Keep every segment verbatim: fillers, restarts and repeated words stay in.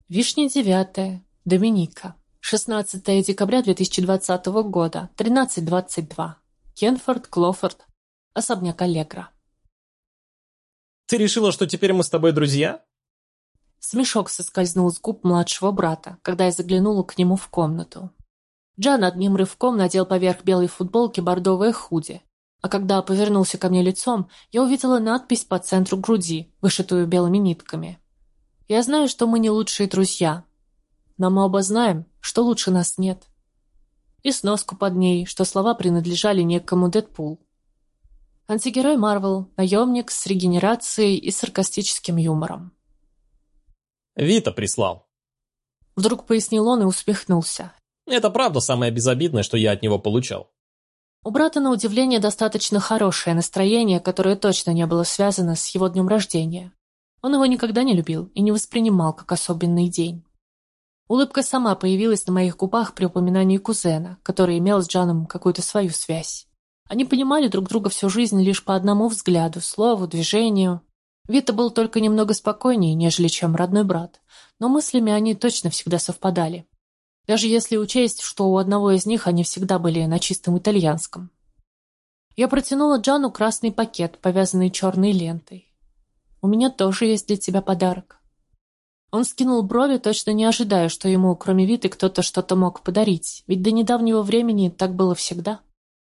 Вишня девятая. Доминика. шестнадцатое декабря две тысячи двадцатого года. тринадцать двадцать два. Кенфорд, Клофорд. Особняк Аллегра. Ты решила, что теперь мы с тобой друзья? Смешок соскользнул с губ младшего брата, когда я заглянула к нему в комнату. Джан одним рывком надел поверх белой футболки бордовое худи, а когда повернулся ко мне лицом, я увидела надпись по центру груди, вышитую белыми нитками. Я знаю, что мы не лучшие друзья, но мы оба знаем, что лучше нас нет. И сноску под ней, что слова принадлежали некому Дэдпул. Антигерой Марвел, наемник с регенерацией и саркастическим юмором. Вита прислал. Вдруг пояснил он и усмехнулся. Это правда самое безобидное, что я от него получал. У брата, на удивление, достаточно хорошее настроение, которое точно не было связано с его днем рождения. Он его никогда не любил и не воспринимал как особенный день. Улыбка сама появилась на моих губах при упоминании кузена, который имел с Джаном какую-то свою связь. Они понимали друг друга всю жизнь лишь по одному взгляду, слову, движению. Вита был только немного спокойнее, нежели чем родной брат, но мыслями они точно всегда совпадали. Даже если учесть, что у одного из них они всегда были на чистом итальянском. Я протянула Джану красный пакет, повязанный черной лентой. «У меня тоже есть для тебя подарок». Он скинул брови, точно не ожидая, что ему, кроме Виты, кто-то что-то мог подарить, ведь до недавнего времени так было всегда.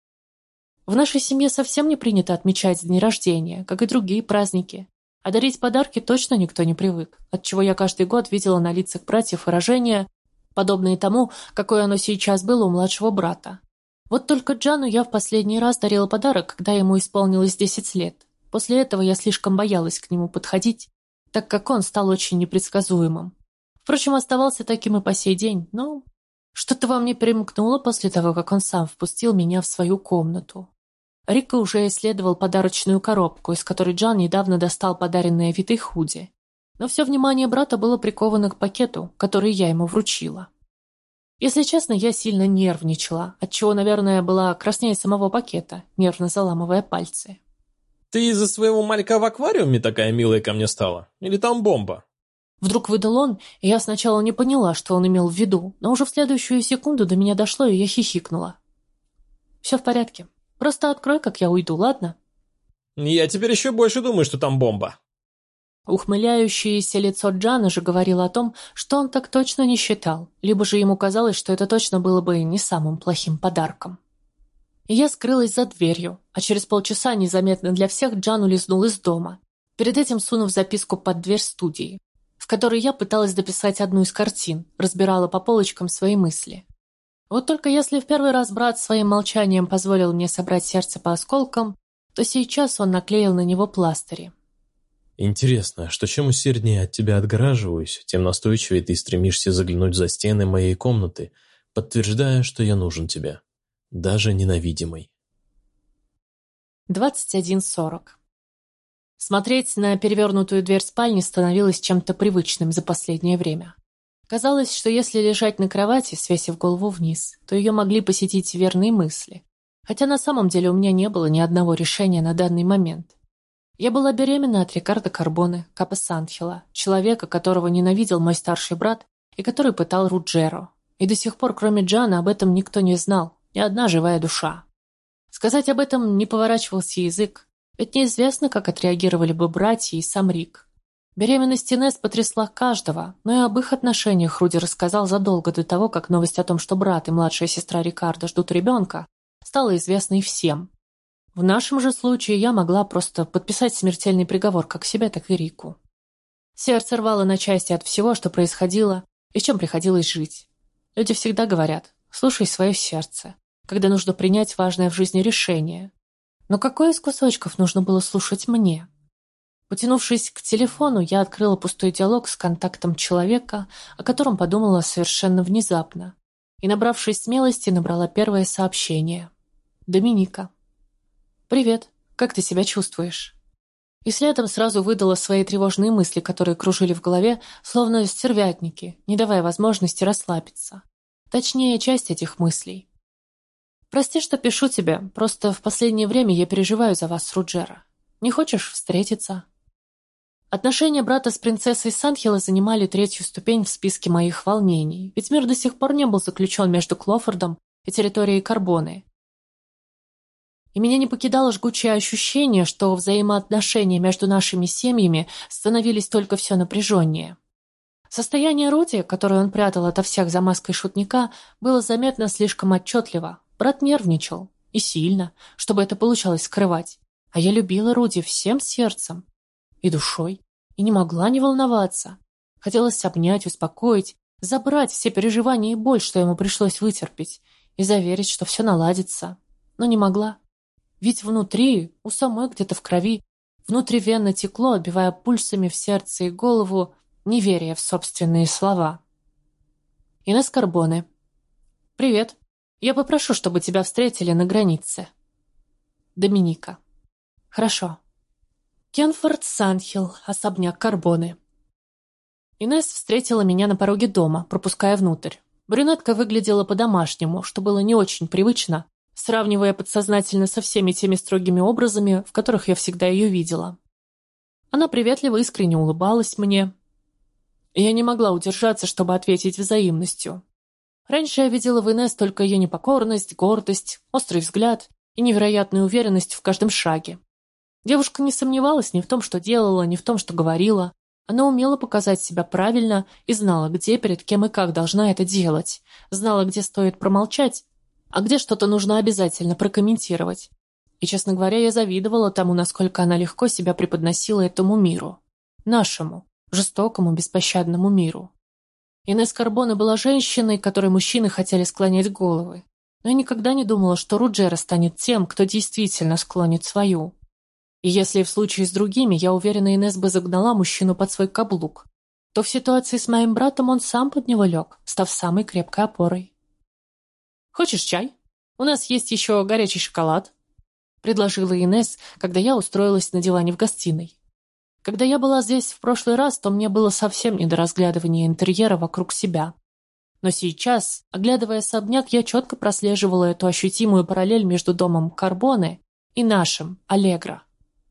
В нашей семье совсем не принято отмечать дни рождения, как и другие праздники, а дарить подарки точно никто не привык, отчего я каждый год видела на лицах братьев выражения, подобные тому, какое оно сейчас было у младшего брата. Вот только Джану я в последний раз дарила подарок, когда ему исполнилось десять лет. После этого я слишком боялась к нему подходить, так как он стал очень непредсказуемым. Впрочем, оставался таким и по сей день, но что-то во мне перемкнуло после того, как он сам впустил меня в свою комнату. Рико уже исследовал подарочную коробку, из которой Джан недавно достал подаренное Витой худи. Но все внимание брата было приковано к пакету, который я ему вручила. Если честно, я сильно нервничала, отчего, наверное, была краснее самого пакета, нервно заламывая пальцы. Ты из-за своего малька в аквариуме такая милая ко мне стала? Или там бомба? Вдруг выдал он, и я сначала не поняла, что он имел в виду, но уже в следующую секунду до меня дошло, и я хихикнула. Все в порядке. Просто открой, как я уйду, ладно? Я теперь еще больше думаю, что там бомба. Ухмыляющееся лицо Джана же говорило о том, что он так точно не считал, либо же ему казалось, что это точно было бы не самым плохим подарком. И я скрылась за дверью, а через полчаса незаметно для всех Джан улизнул из дома, перед этим сунув записку под дверь студии, в которой я пыталась дописать одну из картин, разбирала по полочкам свои мысли. Вот только если в первый раз брат своим молчанием позволил мне собрать сердце по осколкам, то сейчас он наклеил на него пластыри. Интересно, что чем усерднее от тебя отгораживаюсь, тем настойчивее ты стремишься заглянуть за стены моей комнаты, подтверждая, что я нужен тебе. Даже ненавидимый. двадцать один сорок. Смотреть на перевернутую дверь спальни становилось чем-то привычным за последнее время. Казалось, что если лежать на кровати, свесив голову вниз, то ее могли посетить верные мысли. Хотя на самом деле у меня не было ни одного решения на данный момент. Я была беременна от Рикардо Карбоне, Капо Санхело, человека, которого ненавидел мой старший брат и который пытал Руджеро. И до сих пор, кроме Джана, об этом никто не знал. Ни одна живая душа. Сказать об этом не поворачивался язык, ведь неизвестно, как отреагировали бы братья и сам Рик. Беременность Инесс потрясла каждого, но и об их отношениях Руди рассказал задолго до того, как новость о том, что брат и младшая сестра Рикардо ждут ребенка, стала известной всем. В нашем же случае я могла просто подписать смертельный приговор как себе, так и Рику. Сердце рвало на части от всего, что происходило и с чем приходилось жить. Люди всегда говорят: слушай свое сердце, когда нужно принять важное в жизни решение. Но какое из кусочков нужно было слушать мне? Потянувшись к телефону, я открыла пустой диалог с контактом человека, о котором подумала совершенно внезапно, и, набравшись смелости, набрала первое сообщение. Доминика. «Привет, как ты себя чувствуешь?» И следом сразу выдала свои тревожные мысли, которые кружили в голове, словно стервятники, не давая возможности расслабиться. Точнее, часть этих мыслей. «Прости, что пишу тебе, просто в последнее время я переживаю за вас с Руджеро. Не хочешь встретиться?» Отношения брата с принцессой Санхела занимали третью ступень в списке моих волнений, ведь мир до сих пор не был заключен между Клофордом и территорией Карбоны. И меня не покидало жгучее ощущение, что взаимоотношения между нашими семьями становились только все напряженнее. Состояние Руди, которое он прятал ото всех за маской шутника, было заметно слишком отчетливо. Брат нервничал. И сильно, чтобы это получалось скрывать. А я любила Руди всем сердцем и душой, и не могла не волноваться. Хотелось обнять, успокоить, забрать все переживания и боль, что ему пришлось вытерпеть, и заверить, что все наладится. Но не могла. Ведь внутри, у самой где-то в крови, внутривенно текло, отбивая пульсами в сердце и голову, неверие в собственные слова. Инесс Карбоне. «Привет. Я попрошу, чтобы тебя встретили на границе». Доминика. «Хорошо». Кенфорд Санхел, особняк Карбоне. Инесс встретила меня на пороге дома, пропуская внутрь. Брюнетка выглядела по-домашнему, что было не очень привычно, сравнивая подсознательно со всеми теми строгими образами, в которых я всегда ее видела. Она приветливо искренне улыбалась мне, и я не могла удержаться, чтобы ответить взаимностью. Раньше я видела в Инесс только ее непокорность, гордость, острый взгляд и невероятную уверенность в каждом шаге. Девушка не сомневалась ни в том, что делала, ни в том, что говорила. Она умела показать себя правильно и знала, где, перед кем и как должна это делать. Знала, где стоит промолчать, а где что-то нужно обязательно прокомментировать. И, честно говоря, я завидовала тому, насколько она легко себя преподносила этому миру. Нашему, жестокому, беспощадному миру. Инесс Карбоне была женщиной, которой мужчины хотели склонять головы. Но я никогда не думала, что Руджера станет тем, кто действительно склонит свою. И если в случае с другими, я уверена, Инесс бы загнала мужчину под свой каблук, то в ситуации с моим братом он сам под него лег, став самой крепкой опорой. «Хочешь чай? У нас есть еще горячий шоколад», — предложила Инесс, когда я устроилась на диване в гостиной. Когда я была здесь в прошлый раз, то мне было совсем не до разглядывания интерьера вокруг себя. Но сейчас, оглядывая особняк, я четко прослеживала эту ощутимую параллель между домом Карбоне и нашим, Аллегро.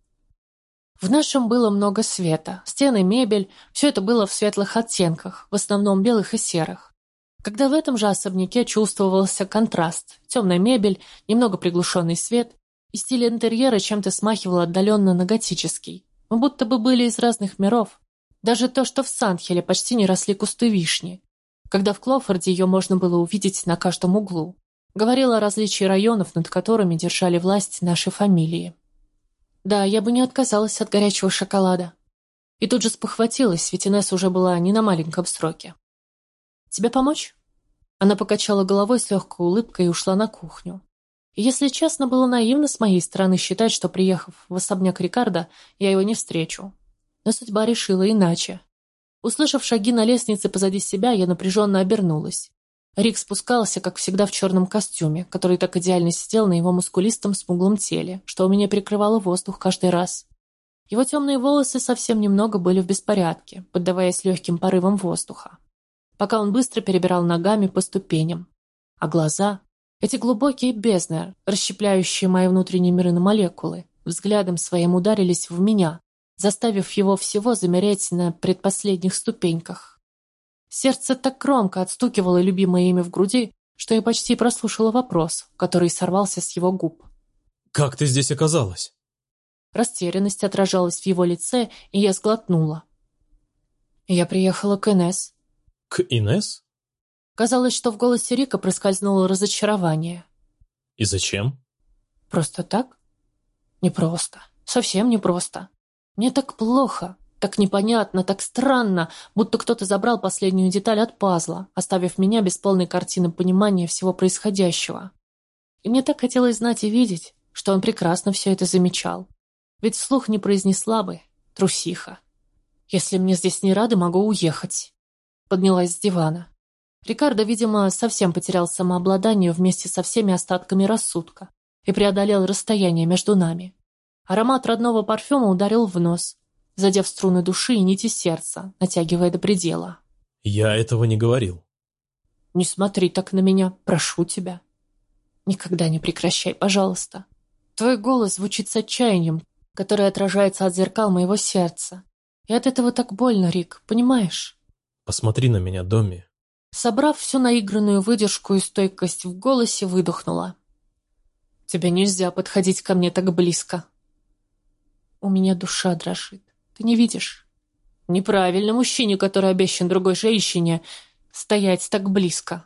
В нашем было много света, стены, мебель, все это было в светлых оттенках, в основном белых и серых. Когда в этом же особняке чувствовался контраст, темная мебель, немного приглушенный свет, и стиль интерьера чем-то смахивал отдаленно на готический. Мы будто бы были из разных миров. Даже то, что в Санхеле почти не росли кусты вишни, когда в Клофорде ее можно было увидеть на каждом углу, говорило о различии районов, над которыми держали власть наши фамилии. Да, я бы не отказалась от горячего шоколада. И тут же спохватилась, ведь Инесс уже была не на маленьком сроке. «Тебе помочь?» Она покачала головой с легкой улыбкой и ушла на кухню. И, если честно, было наивно с моей стороны считать, что, приехав в особняк Рикардо, я его не встречу. Но судьба решила иначе. Услышав шаги на лестнице позади себя, я напряженно обернулась. Рик спускался, как всегда, в черном костюме, который так идеально сидел на его мускулистом смуглом теле, что у меня перекрывало воздух каждый раз. Его темные волосы совсем немного были в беспорядке, поддаваясь легким порывам воздуха, пока он быстро перебирал ногами по ступеням. А глаза, эти глубокие бездны, расщепляющие мои внутренние миры на молекулы, взглядом своим ударились в меня, заставив его всего замереть на предпоследних ступеньках. Сердце так громко отстукивало любимое имя в груди, что я почти прослушала вопрос, который сорвался с его губ. «Как ты здесь оказалась?» Растерянность отражалась в его лице, и я сглотнула. Я приехала к Инесс. «К Инесс? Казалось, что в голосе Рика проскользнуло разочарование. И зачем?» «Просто так? Непросто. Совсем непросто. Мне так плохо. Так непонятно, так странно, будто кто-то забрал последнюю деталь от пазла, оставив меня без полной картины понимания всего происходящего. И мне так хотелось знать и видеть, что он прекрасно все это замечал. Ведь вслух не произнесла бы «трусиха». «Если мне здесь не рады, могу уехать». Поднялась с дивана. Рикардо, видимо, совсем потерял самообладание вместе со всеми остатками рассудка и преодолел расстояние между нами. Аромат родного парфюма ударил в нос, задев струны души и нити сердца, натягивая до предела. «Я этого не говорил». «Не смотри так на меня, прошу тебя. Никогда не прекращай, пожалуйста. Твой голос звучит с отчаянием, которое отражается от зеркал моего сердца. И от этого так больно, Рик, понимаешь? Посмотри на меня, Доми. Собрав всю наигранную выдержку и стойкость в голосе, выдохнула. Тебе нельзя подходить ко мне так близко. У меня душа дрожит. Ты не видишь? Неправильно мужчине, который обещан другой женщине, стоять так близко.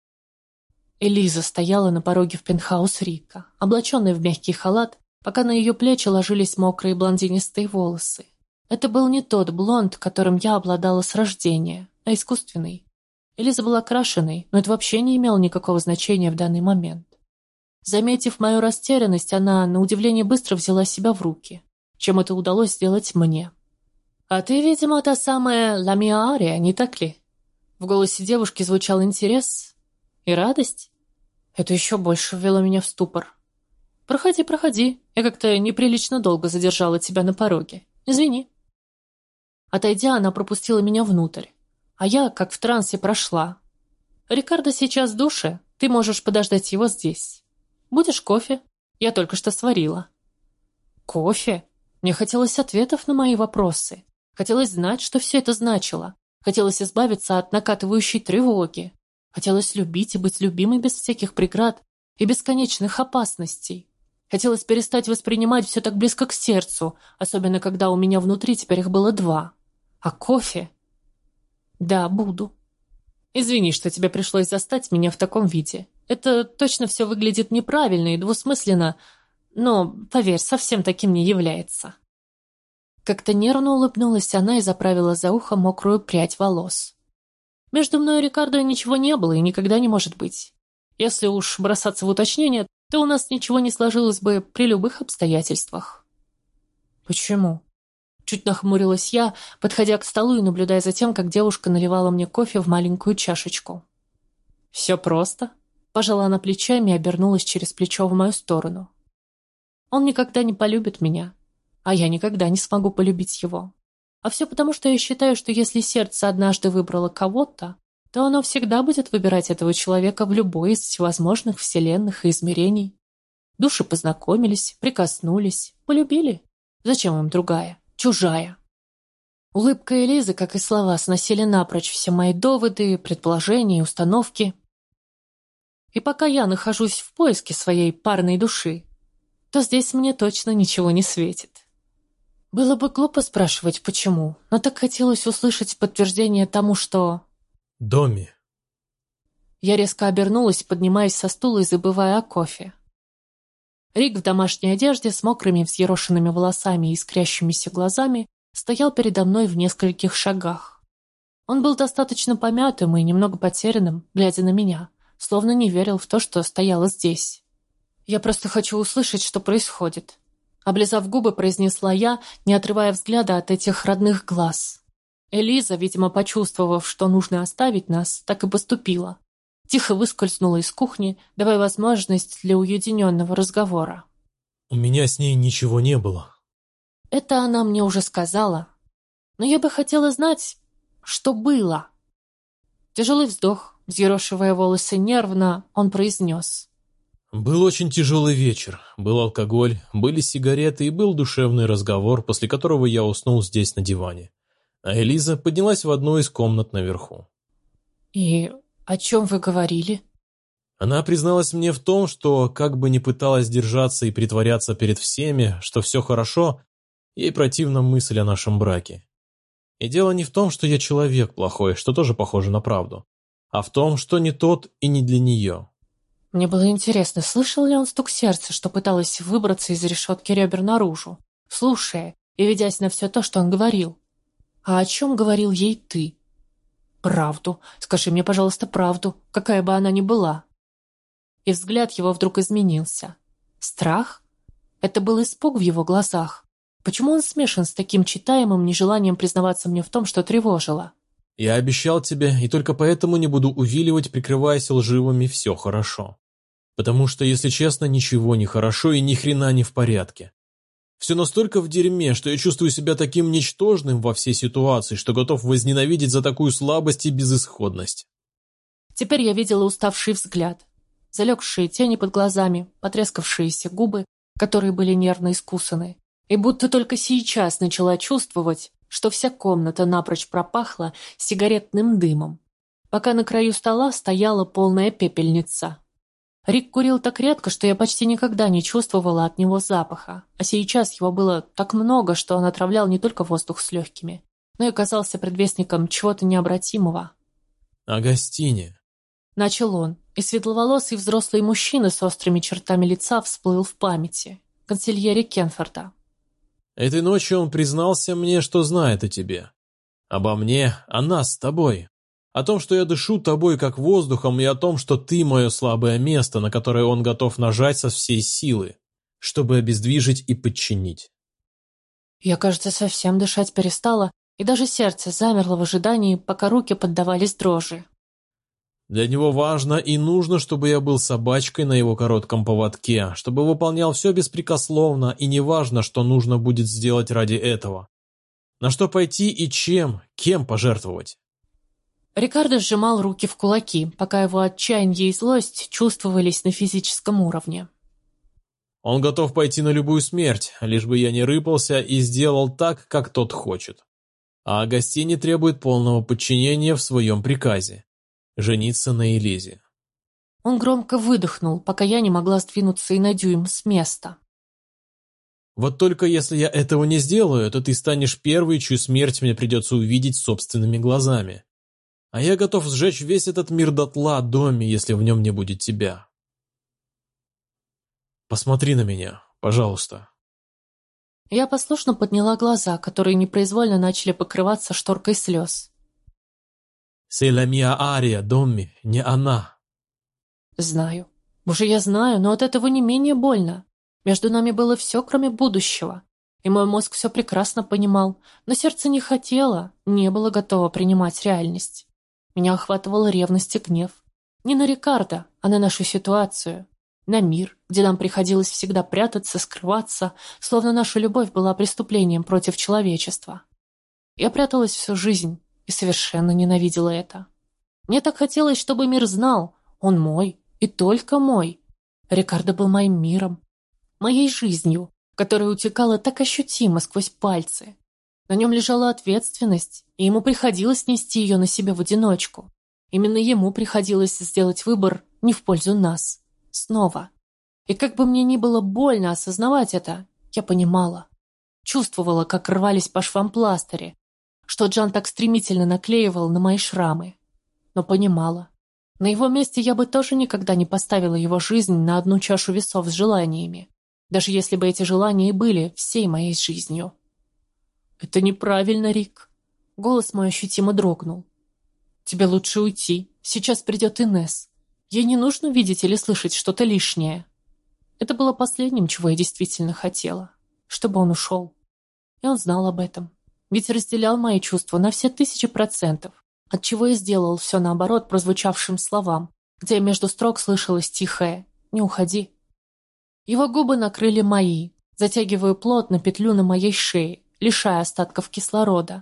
Элиза стояла на пороге в пентхаус Рика, облаченная в мягкий халат, пока на ее плечи ложились мокрые блондинистые волосы. Это был не тот блонд, которым я обладала с рождения, а искусственный. Элиза была крашеной, но это вообще не имело никакого значения в данный момент. Заметив мою растерянность, она, на удивление, быстро взяла себя в руки, чем это удалось сделать мне. «А ты, видимо, та самая Ламиа Ария, не так ли?» В голосе девушки звучал интерес и радость. Это еще больше ввело меня в ступор. «Проходи, проходи. Я как-то неприлично долго задержала тебя на пороге. Извини». Отойдя, она пропустила меня внутрь, а я, как в трансе, прошла. «Рикардо сейчас в душе. Ты можешь подождать его здесь. Будешь кофе? Я только что сварила». «Кофе?» Мне хотелось ответов на мои вопросы. Хотелось знать, что все это значило. Хотелось избавиться от накатывающей тревоги. Хотелось любить и быть любимой без всяких преград и бесконечных опасностей. Хотелось перестать воспринимать все так близко к сердцу, особенно когда у меня внутри теперь их было два. А кофе? Да, буду. Извини, что тебе пришлось застать меня в таком виде. Это точно все выглядит неправильно и двусмысленно, но, поверь, совсем таким не является. Как-то нервно улыбнулась она и заправила за ухо мокрую прядь волос. Между мной и Рикардо ничего не было и никогда не может быть. Если уж бросаться в уточнение, то у нас ничего не сложилось бы при любых обстоятельствах. Почему? Чуть нахмурилась я, подходя к столу и наблюдая за тем, как девушка наливала мне кофе в маленькую чашечку. Все просто. Пожала она плечами и обернулась через плечо в мою сторону. Он никогда не полюбит меня, а я никогда не смогу полюбить его. А все потому, что я считаю, что если сердце однажды выбрало кого-то, то оно всегда будет выбирать этого человека в любой из всевозможных вселенных и измерений. Души познакомились, прикоснулись, полюбили. Зачем им другая, чужая? Улыбка Элизы, как и слова, сносили напрочь все мои доводы, предположения и установки. И пока я нахожусь в поиске своей парной души, то здесь мне точно ничего не светит. Было бы глупо спрашивать, почему, но так хотелось услышать подтверждение тому, что... Доми. Я резко обернулась, поднимаясь со стула и забывая о кофе. Рик в домашней одежде с мокрыми взъерошенными волосами и искрящимися глазами стоял передо мной в нескольких шагах. Он был достаточно помятым и немного потерянным, глядя на меня, словно не верил в то, что стояло здесь. «Я просто хочу услышать, что происходит», — облизав губы, произнесла я, не отрывая взгляда от этих родных глаз. Элиза, видимо, почувствовав, что нужно оставить нас, так и поступила. Тихо выскользнула из кухни, давая возможность для уединенного разговора. У меня с ней ничего не было. Это она мне уже сказала. Но я бы хотела знать, что было. Тяжелый вздох, взъерошивая волосы нервно, он произнес. Был очень тяжелый вечер. Был алкоголь, были сигареты и был душевный разговор, после которого я уснул здесь на диване. А Элиза поднялась в одну из комнат наверху. И о чем вы говорили? Она призналась мне в том, что, как бы ни пыталась держаться и притворяться перед всеми, что все хорошо, ей противна мысль о нашем браке. И дело не в том, что я человек плохой, что тоже похоже на правду, а в том, что не тот и не для нее. Мне было интересно, слышал ли он стук сердца, что пыталась выбраться из решетки ребер наружу, слушая и ведясь на все то, что он говорил. А о чем говорил ей ты? Правду. Скажи мне, пожалуйста, правду, какая бы она ни была. И взгляд его вдруг изменился. Страх? Это был испуг в его глазах. Почему он смешан с таким читаемым нежеланием признаваться мне в том, что тревожило? Я обещал тебе, и только поэтому не буду увиливать, прикрываясь лживыми «все хорошо». Потому что, если честно, ничего не хорошо и ни хрена не в порядке. Все настолько в дерьме, что я чувствую себя таким ничтожным во всей ситуации, что готов возненавидеть за такую слабость и безысходность. Теперь я видела уставший взгляд, залегшие тени под глазами, потрескавшиеся губы, которые были нервно искусаны, и будто только сейчас начала чувствовать, что вся комната напрочь пропахла сигаретным дымом, пока на краю стола стояла полная пепельница. Рик курил так редко, что я почти никогда не чувствовала от него запаха, а сейчас его было так много, что он отравлял не только воздух с легкими, но и оказался предвестником чего-то необратимого. «О гостине», — начал он, и светловолосый взрослый мужчина с острыми чертами лица всплыл в памяти. Консильери Кенфорда. «Этой ночью он признался мне, что знает о тебе. Обо мне, о нас с тобой. О том, что я дышу тобой как воздухом, и о том, что ты мое слабое место, на которое он готов нажать со всей силы, чтобы обездвижить и подчинить». Я, кажется, совсем дышать перестала, и даже сердце замерло в ожидании, пока руки поддавались дрожи. «Для него важно и нужно, чтобы я был собачкой на его коротком поводке, чтобы выполнял все беспрекословно, и неважно, что нужно будет сделать ради этого. На что пойти и чем, кем пожертвовать». Рикардо сжимал руки в кулаки, пока его отчаяние и злость чувствовались на физическом уровне. «Он готов пойти на любую смерть, лишь бы я не рыпался и сделал так, как тот хочет. А Агастини требует полного подчинения в своем приказе. Жениться на Элизе». Он громко выдохнул, пока я не могла сдвинуться и на дюйм с места. «Вот только если я этого не сделаю, то ты станешь первой, чью смерть мне придется увидеть собственными глазами. А я готов сжечь весь этот мир дотла, Домми, если в нем не будет тебя. Посмотри на меня, пожалуйста». Я послушно подняла глаза, которые непроизвольно начали покрываться шторкой слез. «Sei la mia aria, Домми, не она». Знаю. Уже я знаю, но от этого не менее больно. Между нами было все, кроме будущего. И мой мозг все прекрасно понимал, но сердце не хотело, не было готово принимать реальность. Меня охватывала ревность и гнев. Не на Рикардо, а на нашу ситуацию. На мир, где нам приходилось всегда прятаться, скрываться, словно наша любовь была преступлением против человечества. Я пряталась всю жизнь и совершенно ненавидела это. Мне так хотелось, чтобы мир знал, он мой и только мой. Рикардо был моим миром, моей жизнью, которая утекала так ощутимо сквозь пальцы. На нем лежала ответственность, и ему приходилось нести ее на себе в одиночку. Именно ему приходилось сделать выбор не в пользу нас. Снова. И как бы мне ни было больно осознавать это, я понимала. Чувствовала, как рвались по швам пластыри, что Джан так стремительно наклеивал на мои шрамы. Но понимала. На его месте я бы тоже никогда не поставила его жизнь на одну чашу весов с желаниями, даже если бы эти желания и были всей моей жизнью. «Это неправильно, Рик». Голос мой ощутимо дрогнул. «Тебе лучше уйти. Сейчас придет Инесс. Ей не нужно видеть или слышать что-то лишнее». Это было последним, чего я действительно хотела. Чтобы он ушел. И он знал об этом. Ведь разделял мои чувства на все тысячи процентов, отчего и сделал все наоборот прозвучавшим словам, где между строк слышалось тихое «Не уходи». Его губы накрыли мои, затягивая плотно петлю на моей шее, лишая остатков кислорода.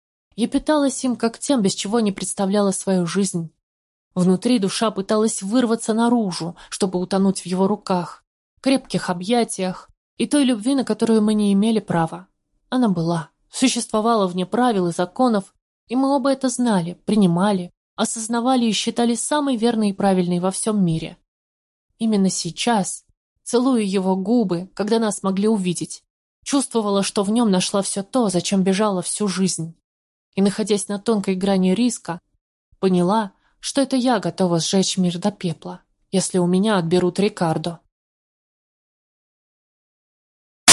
Я питалась им, как тем, без чего не представляла свою жизнь. Внутри душа пыталась вырваться наружу, чтобы утонуть в его руках, крепких объятиях и той любви, на которую мы не имели права. Она была, существовала вне правил и законов, и мы оба это знали, принимали, осознавали и считали самой верной и правильной во всем мире. Именно сейчас, целуя его губы, когда нас могли увидеть, чувствовала, что в нем нашла все то, зачем бежала всю жизнь. И, находясь на тонкой грани риска, поняла, что это я готова сжечь мир до пепла, если у меня отберут Рикардо.